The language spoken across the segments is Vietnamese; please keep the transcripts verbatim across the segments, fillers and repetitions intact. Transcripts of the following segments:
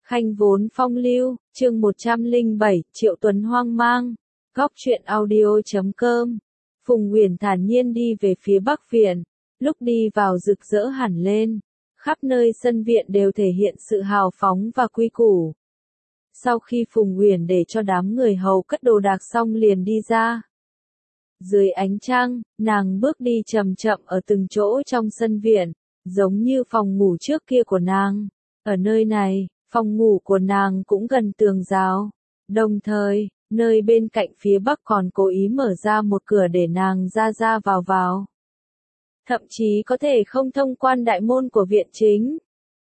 Khanh vốn phong lưu, chương một trăm lẻ bảy, Triệu Tuấn hoang mang. Góc truyện audio chấm com. Phùng Uyển thản nhiên đi về phía Bắc Viện, lúc đi vào rực rỡ hẳn lên, khắp nơi sân viện đều thể hiện sự hào phóng và quy củ. Sau khi Phùng Uyển để cho đám người hầu cất đồ đạc xong liền đi ra. Dưới ánh trăng, nàng bước đi chậm chậm ở từng chỗ trong sân viện, giống như phòng ngủ trước kia của nàng. Ở nơi này, phòng ngủ của nàng cũng gần tường rào. Đồng thời, nơi bên cạnh phía bắc còn cố ý mở ra một cửa để nàng ra ra vào vào. Thậm chí có thể không thông quan đại môn của viện chính.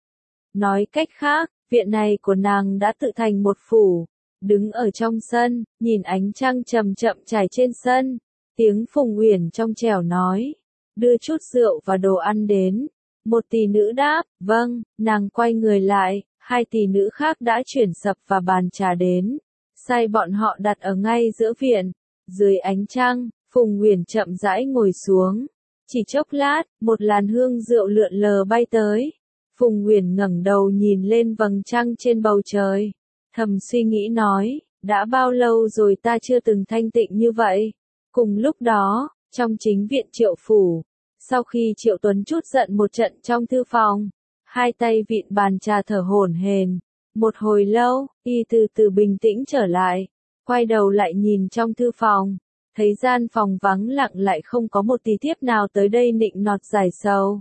Nói cách khác, viện này của nàng đã tự thành một phủ. Đứng ở trong sân, nhìn ánh trăng chậm chậm trải trên sân. Tiếng Phùng Uyển trong trẻo nói, đưa chút rượu và đồ ăn đến. Một tỷ nữ đáp, vâng, nàng quay người lại, hai tỷ nữ khác đã chuyển sập và bàn trà đến. Sai bọn họ đặt ở ngay giữa viện. Dưới ánh trăng, Phùng Uyển chậm rãi ngồi xuống. Chỉ chốc lát, một làn hương rượu lượn lờ bay tới. Phùng Uyển ngẩng đầu nhìn lên vầng trăng trên bầu trời. Thầm suy nghĩ nói, đã bao lâu rồi ta chưa từng thanh tịnh như vậy. Cùng lúc đó, trong chính viện Triệu phủ, sau khi Triệu Tuấn trút giận một trận trong thư phòng, hai tay vịn bàn trà thở hổn hển. Một hồi lâu, y từ từ bình tĩnh trở lại, quay đầu lại nhìn trong thư phòng, thấy gian phòng vắng lặng lại không có một tí thiếp nào tới đây nịnh nọt giải sầu.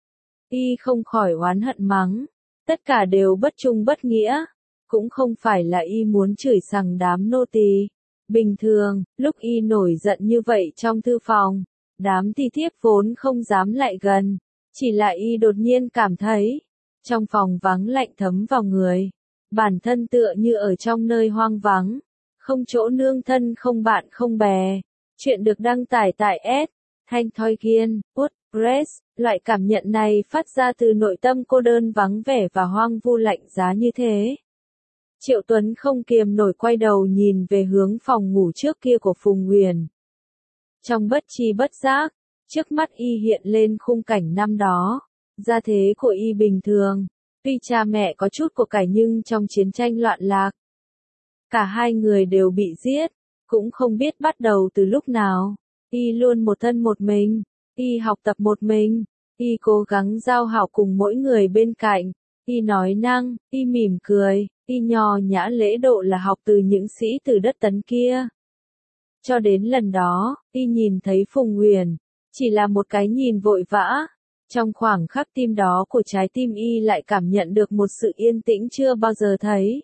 Y không khỏi oán hận mắng, tất cả đều bất trung bất nghĩa, cũng không phải là y muốn chửi sằng đám nô tỳ. Bình thường, lúc y nổi giận như vậy trong thư phòng, đám thi thiếp vốn không dám lại gần, chỉ là y đột nhiên cảm thấy, trong phòng vắng lạnh thấm vào người, bản thân tựa như ở trong nơi hoang vắng, không chỗ nương thân không bạn không bè. Chuyện được đăng tải tại S. Thanh Thoi Kiên, WordPress, loại cảm nhận này phát ra từ nội tâm cô đơn vắng vẻ và hoang vu lạnh giá như thế. Triệu Tuấn không kiềm nổi quay đầu nhìn về hướng phòng ngủ trước kia của Phùng Uyển. Trong bất tri bất giác, trước mắt y hiện lên khung cảnh năm đó. Gia thế của y bình thường, tuy cha mẹ có chút của cải nhưng trong chiến tranh loạn lạc, cả hai người đều bị giết, cũng không biết bắt đầu từ lúc nào. Y luôn một thân một mình, y học tập một mình, y cố gắng giao hảo cùng mỗi người bên cạnh, y nói năng, y mỉm cười, y nho nhã lễ độ là học từ những sĩ từ đất Tấn kia. Cho đến lần đó, y nhìn thấy Phùng Uyển, chỉ là một cái nhìn vội vã. Trong khoảng khắc tim đó của trái tim y lại cảm nhận được một sự yên tĩnh chưa bao giờ thấy.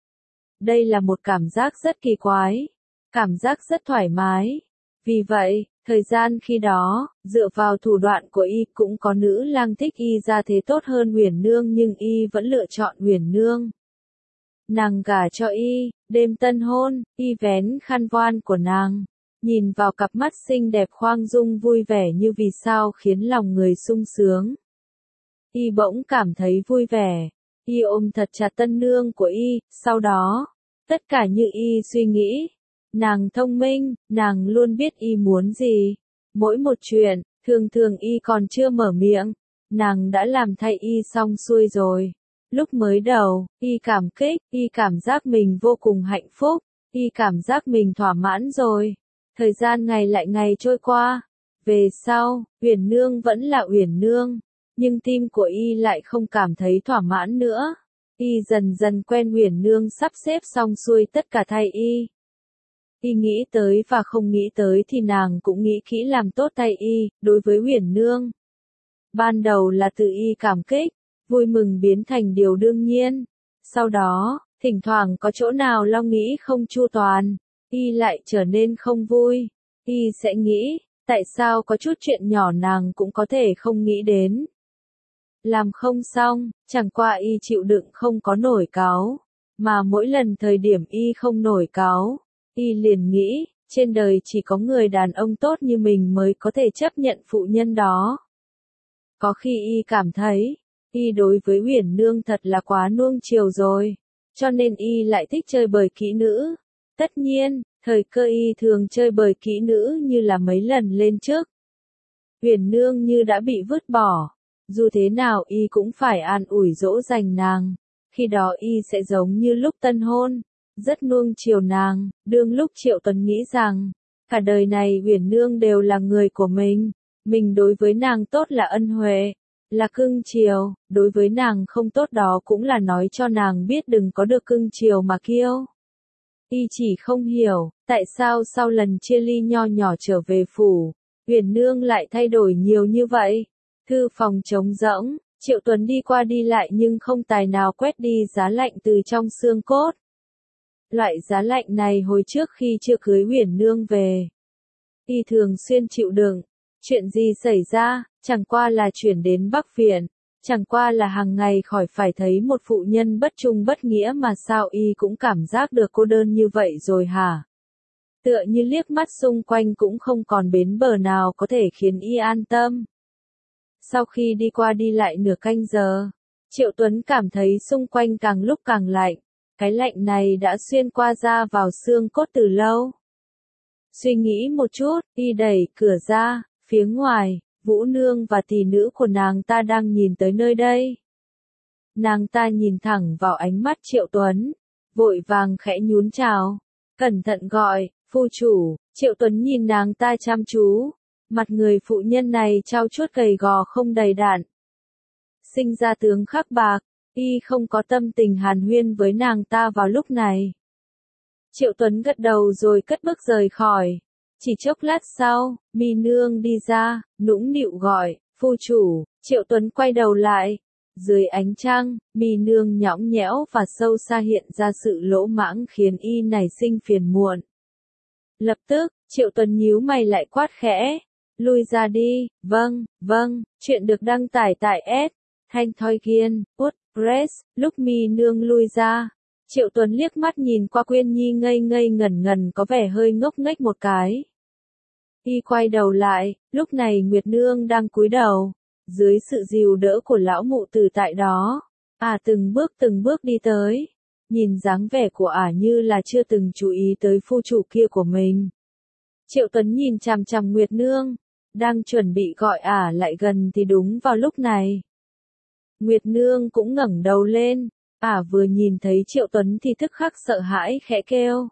Đây là một cảm giác rất kỳ quái, cảm giác rất thoải mái. Vì vậy, thời gian khi đó, dựa vào thủ đoạn của y cũng có nữ lang thích y ra thế tốt hơn Uyển Nương nhưng y vẫn lựa chọn Uyển Nương. Nàng gả cho y, đêm tân hôn, y vén khăn voan của nàng. Nhìn vào cặp mắt xinh đẹp khoang dung vui vẻ như vì sao khiến lòng người sung sướng. Y bỗng cảm thấy vui vẻ, y ôm thật chặt tân nương của y, sau đó, tất cả như y suy nghĩ. Nàng thông minh, nàng luôn biết y muốn gì. Mỗi một chuyện, thường thường y còn chưa mở miệng, nàng đã làm thay y xong xuôi rồi. Lúc mới đầu, y cảm kích, y cảm giác mình vô cùng hạnh phúc, y cảm giác mình thỏa mãn rồi. Thời gian ngày lại ngày trôi qua. Về sau, Uyển Nương vẫn là Uyển Nương, nhưng tim của y lại không cảm thấy thỏa mãn nữa. Y dần dần quen Uyển Nương sắp xếp xong xuôi tất cả thay y. Y nghĩ tới và không nghĩ tới thì nàng cũng nghĩ kỹ làm tốt thay y, đối với Uyển Nương. Ban đầu là tự y cảm kích, vui mừng biến thành điều đương nhiên. Sau đó, thỉnh thoảng có chỗ nào lo nghĩ không chu toàn, y lại trở nên không vui. Y sẽ nghĩ, tại sao có chút chuyện nhỏ nàng cũng có thể không nghĩ đến. Làm không xong, chẳng qua y chịu đựng không có nổi cáu. Mà mỗi lần thời điểm y không nổi cáu, y liền nghĩ, trên đời chỉ có người đàn ông tốt như mình mới có thể chấp nhận phụ nhân đó. Có khi y cảm thấy, y đối với Uyển Nương thật là quá nuông chiều rồi, cho nên y lại thích chơi bời kỹ nữ. Tất nhiên, thời cơ y thường chơi bời kỹ nữ như là mấy lần lên trước. Uyển Nương như đã bị vứt bỏ, dù thế nào y cũng phải an ủi dỗ dành nàng. khi đó y sẽ giống như lúc tân hôn, rất nuông chiều nàng, đương lúc Triệu Tuấn nghĩ rằng, cả đời này Uyển Nương đều là người của mình, mình đối với nàng tốt là ân huệ, là cưng chiều, đối với nàng không tốt đó cũng là nói cho nàng biết đừng có được cưng chiều mà kiêu. Y chỉ không hiểu, tại sao sau lần chia ly nho nhỏ trở về phủ, Uyển Nương lại thay đổi nhiều như vậy. Thư phòng trống rỗng, Triệu Tuấn đi qua đi lại nhưng không tài nào quét đi giá lạnh từ trong xương cốt. Loại giá lạnh này hồi trước khi chưa cưới Uyển Nương về, y thường xuyên chịu đựng. Chuyện gì xảy ra, chẳng qua là chuyển đến Bắc Viện, chẳng qua là hàng ngày khỏi phải thấy một phụ nhân bất trung bất nghĩa mà sao y cũng cảm giác được cô đơn như vậy rồi hả? Tựa như liếc mắt xung quanh cũng không còn bến bờ nào có thể khiến y an tâm. Sau khi đi qua đi lại nửa canh giờ, Triệu Tuấn cảm thấy xung quanh càng lúc càng lạnh, cái lạnh này đã xuyên qua da vào xương cốt từ lâu. Suy nghĩ một chút, y đẩy cửa ra, phía ngoài, Vũ Nương và tỷ nữ của nàng ta đang nhìn tới nơi đây. Nàng ta nhìn thẳng vào ánh mắt Triệu Tuấn, vội vàng khẽ nhún chào, cẩn thận gọi, phu chủ. Triệu Tuấn nhìn nàng ta chăm chú, mặt người phụ nhân này trao chuốt gầy gò không đầy đặn. Sinh ra tướng khắc bạc, y không có tâm tình hàn huyên với nàng ta vào lúc này. Triệu Tuấn gật đầu rồi cất bước rời khỏi. Chỉ chốc lát sau, Mi Nương đi ra, nũng nịu gọi, phu chủ. Triệu Tuấn quay đầu lại. Dưới ánh trăng, Mi Nương nhõng nhẽo và sâu xa hiện ra sự lỗ mãng khiến y nảy sinh phiền muộn. Lập tức, Triệu Tuấn nhíu mày lại quát khẽ. Lui ra đi. Vâng, vâng. Chuyện được đăng tải tại S. Thanh Thoi Kiên, WordPress. Lúc Mi Nương lui ra, Triệu Tuấn liếc mắt nhìn qua Quyên Nhi ngây ngây ngẩn ngẩn có vẻ hơi ngốc nghếch một cái. Y quay đầu lại, lúc này Nguyệt Nương đang cúi đầu, dưới sự dìu đỡ của lão mụ tử tại đó. À từng bước từng bước đi tới, nhìn dáng vẻ của ả như là chưa từng chú ý tới phu chủ kia của mình. Triệu Tuấn nhìn chằm chằm Nguyệt Nương, đang chuẩn bị gọi ả lại gần thì đúng vào lúc này. Nguyệt Nương cũng ngẩng đầu lên, ả vừa nhìn thấy Triệu Tuấn thì tức khắc sợ hãi khẽ kêu.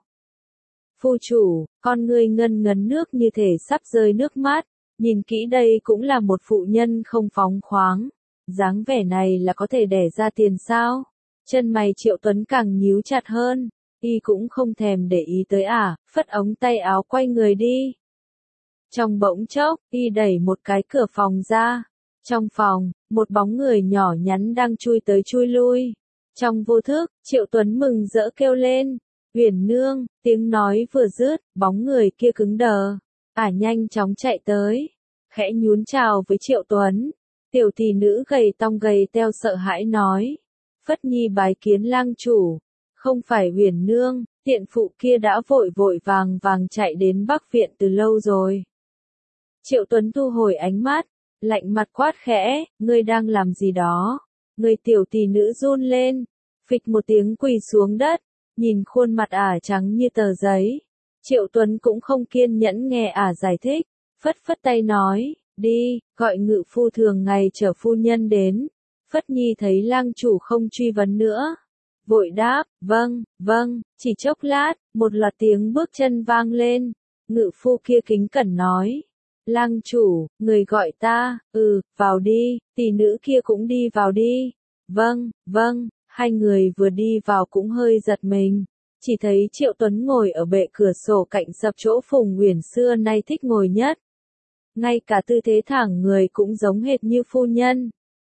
Phu chủ, con ngươi ngân ngấn nước như thể sắp rơi nước mắt, nhìn kỹ đây cũng là một phụ nhân không phóng khoáng. Dáng vẻ này là có thể đẻ ra tiền sao? Chân mày Triệu Tuấn càng nhíu chặt hơn, y cũng không thèm để ý tới ả, phất ống tay áo quay người đi. Trong bỗng chốc, y đẩy một cái cửa phòng ra. Trong phòng, một bóng người nhỏ nhắn đang chui tới chui lui. Trong vô thức, Triệu Tuấn mừng rỡ kêu lên. Uyển Nương, tiếng nói vừa dứt, bóng người kia cứng đờ. Ả nhanh chóng chạy tới, khẽ nhún chào với Triệu Tuấn. Tiểu tỷ nữ gầy tong gầy teo sợ hãi nói. Phất Nhi bái kiến lang chủ. Không phải Uyển Nương, tiện phụ kia đã vội vội vàng vàng chạy đến Bắc Viện từ lâu rồi. Triệu Tuấn thu hồi ánh mắt, lạnh mặt quát khẽ, ngươi đang làm gì đó? Người tiểu tỷ nữ run lên, phịch một tiếng quỳ xuống đất, nhìn khuôn mặt ả trắng như tờ giấy. Triệu Tuấn cũng không kiên nhẫn nghe ả giải thích, phất phất tay nói, đi, gọi ngự phu thường ngày chở phu nhân đến. Phất Nhi thấy lang chủ không truy vấn nữa, vội đáp, vâng, vâng. Chỉ chốc lát, một loạt tiếng bước chân vang lên, ngự phu kia kính cẩn nói. Lang chủ, người gọi ta, ừ, vào đi, tỷ nữ kia cũng đi vào đi. Vâng, vâng. Hai người vừa đi vào cũng hơi giật mình, chỉ thấy Triệu Tuấn ngồi ở bệ cửa sổ cạnh sập chỗ Phùng Uyển xưa nay thích ngồi nhất. Ngay cả tư thế thẳng người cũng giống hệt như phu nhân.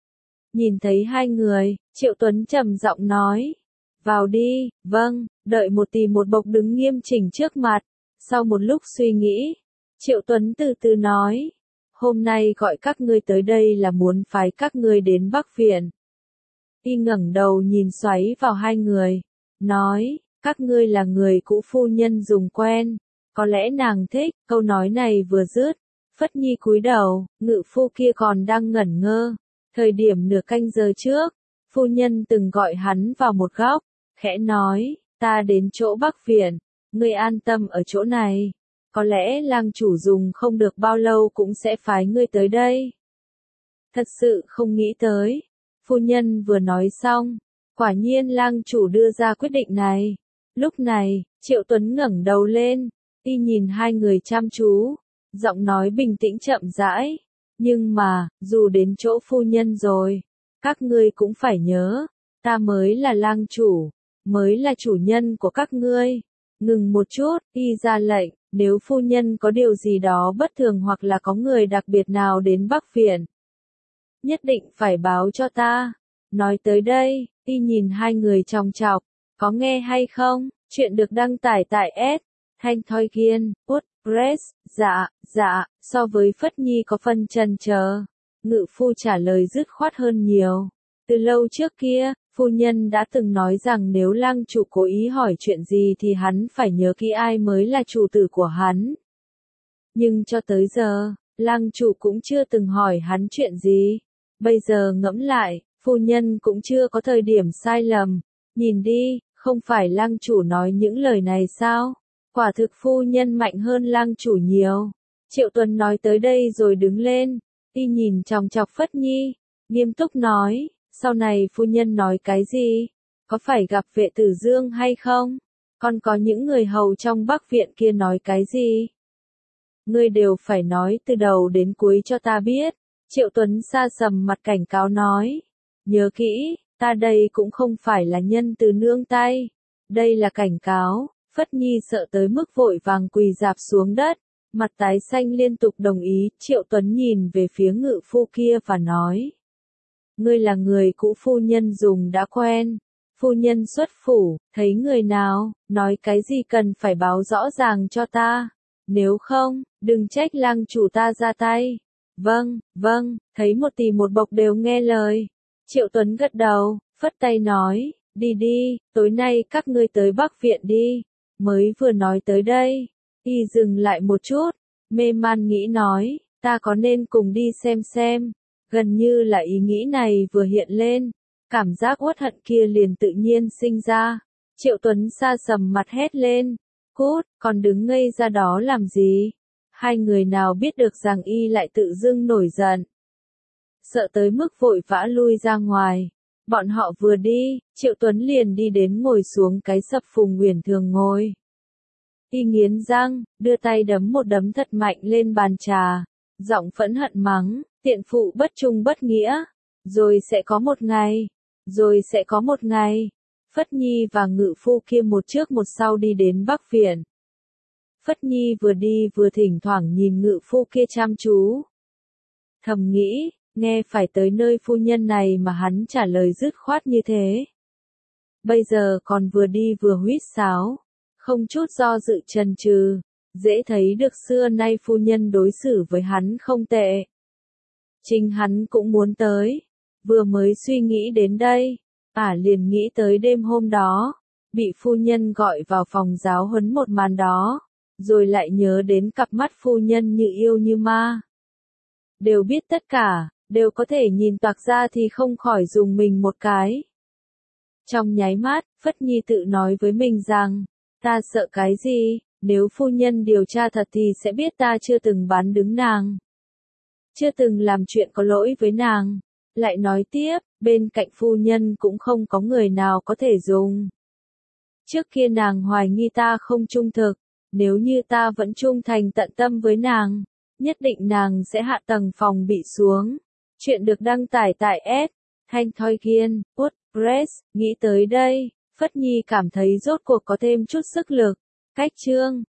Nhìn thấy hai người, Triệu Tuấn trầm giọng nói, vào đi. Vâng. Đợi một tì một bộc đứng nghiêm chỉnh trước mặt. Sau một lúc suy nghĩ, Triệu Tuấn từ từ nói, hôm nay gọi các ngươi tới đây là muốn phái các ngươi đến Bắc Viện. Y ngẩng đầu nhìn xoáy vào hai người, nói, các ngươi là người cũ phu nhân dùng quen, có lẽ nàng thích. Câu nói này vừa dứt, Phất Nhi cúi đầu, ngự phu kia còn đang ngẩn ngơ. Thời điểm nửa canh giờ trước, phu nhân từng gọi hắn vào một góc, khẽ nói, ta đến chỗ Bắc Viện, ngươi an tâm ở chỗ này. Có lẽ lang chủ dùng không được bao lâu cũng sẽ phái ngươi tới đây. Thật sự không nghĩ tới. Phu nhân vừa nói xong, Quả nhiên lang chủ đưa ra quyết định này. Lúc này, Triệu Tuấn ngẩng đầu lên, y nhìn hai người chăm chú, giọng nói bình tĩnh chậm rãi. Nhưng mà, dù đến chỗ phu nhân rồi, các ngươi cũng phải nhớ, ta mới là lang chủ, mới là chủ nhân của các ngươi. Ngừng một chút, y ra lệnh, nếu phu nhân có điều gì đó bất thường hoặc là có người đặc biệt nào đến Bắc Viện, nhất định phải báo cho ta. Nói tới đây, y nhìn hai người chòng chọc, có nghe hay không? Chuyện được đăng tải tại S. Thanh Thoi Kiên, WordPress. Dạ, dạ, so với Phất Nhi có phần chần chờ, ngự phu trả lời dứt khoát hơn nhiều. Từ lâu trước kia, phu nhân đã từng nói rằng nếu lang chủ cố ý hỏi chuyện gì thì hắn phải nhớ kỹ ai mới là chủ tử của hắn. Nhưng cho tới giờ, lang chủ cũng chưa từng hỏi hắn chuyện gì. Bây giờ ngẫm lại, phu nhân cũng chưa có thời điểm sai lầm. Nhìn đi, không phải lang chủ nói những lời này sao? Quả thực phu nhân mạnh hơn lang chủ nhiều. Triệu Tuấn nói tới đây rồi đứng lên, y nhìn chòng chọc Phất Nhi, nghiêm túc nói, sau này phu nhân nói cái gì? Có phải gặp vệ tử Dương hay không? Còn có những người hầu trong Bắc Viện kia nói cái gì? Ngươi đều phải nói từ đầu đến cuối cho ta biết. Triệu Tuấn sa sầm mặt cảnh cáo nói, nhớ kỹ, ta đây cũng không phải là nhân từ nương tay. Đây là cảnh cáo. Phất Nhi sợ tới mức vội vàng quỳ rạp xuống đất, mặt tái xanh liên tục đồng ý. Triệu Tuấn nhìn về phía ngự phu kia và nói, ngươi là người cũ phu nhân dùng đã quen. Phu nhân xuất phủ, thấy người nào, nói cái gì cần phải báo rõ ràng cho ta. Nếu không, đừng trách lang chủ ta ra tay. Vâng, vâng, thấy một tỳ một bộc đều nghe lời. Triệu Tuấn gật đầu, phất tay nói, đi đi, tối nay các ngươi tới Bắc Viện đi. Mới vừa nói tới đây, y dừng lại một chút, mê man nghĩ nói, ta có nên cùng đi xem xem. Gần như là ý nghĩ này vừa hiện lên, cảm giác uất hận kia liền tự nhiên sinh ra. Triệu Tuấn sa sầm mặt hét lên, cút, còn đứng ngây ra đó làm gì? Hai người nào biết được rằng y lại tự dưng nổi giận. Sợ tới mức vội vã lui ra ngoài. Bọn họ vừa đi, Triệu Tuấn liền đi đến ngồi xuống cái sập Phùng Uyển thường ngồi. Y nghiến răng, đưa tay đấm một đấm thật mạnh lên bàn trà, giọng phẫn hận mắng, tiện phụ bất trung bất nghĩa. Rồi sẽ có một ngày, rồi sẽ có một ngày. Phất Nhi và ngự phu kia một trước một sau đi đến Bắc Viện. Phất Nhi vừa đi vừa thỉnh thoảng nhìn ngự phu kia chăm chú. Thầm nghĩ, nghe phải tới nơi phu nhân này mà hắn trả lời dứt khoát như thế. Bây giờ còn vừa đi vừa huýt sáo, không chút do dự chần chừ, dễ thấy được xưa nay phu nhân đối xử với hắn không tệ. Chính hắn cũng muốn tới, vừa mới suy nghĩ đến đây, ả liền nghĩ tới đêm hôm đó, bị phu nhân gọi vào phòng giáo huấn một màn đó, rồi lại nhớ đến cặp mắt phu nhân như yêu như ma. Đều biết tất cả, đều có thể nhìn toạc ra thì không khỏi dùng mình một cái. Trong nháy mắt, Phất Nhi tự nói với mình rằng, ta sợ cái gì, nếu phu nhân điều tra thật thì sẽ biết ta chưa từng bán đứng nàng. Chưa từng làm chuyện có lỗi với nàng. Lại nói tiếp, bên cạnh phu nhân cũng không có người nào có thể dùng. Trước kia nàng hoài nghi ta không trung thực, nếu như ta vẫn trung thành tận tâm với nàng, nhất định nàng sẽ hạ tầng phòng bị xuống. Chuyện được đăng tải tại S. Thanh Thoi Kiên, WordPress. Nghĩ tới đây, Phất Nhi cảm thấy rốt cuộc có thêm chút sức lực. Cách chương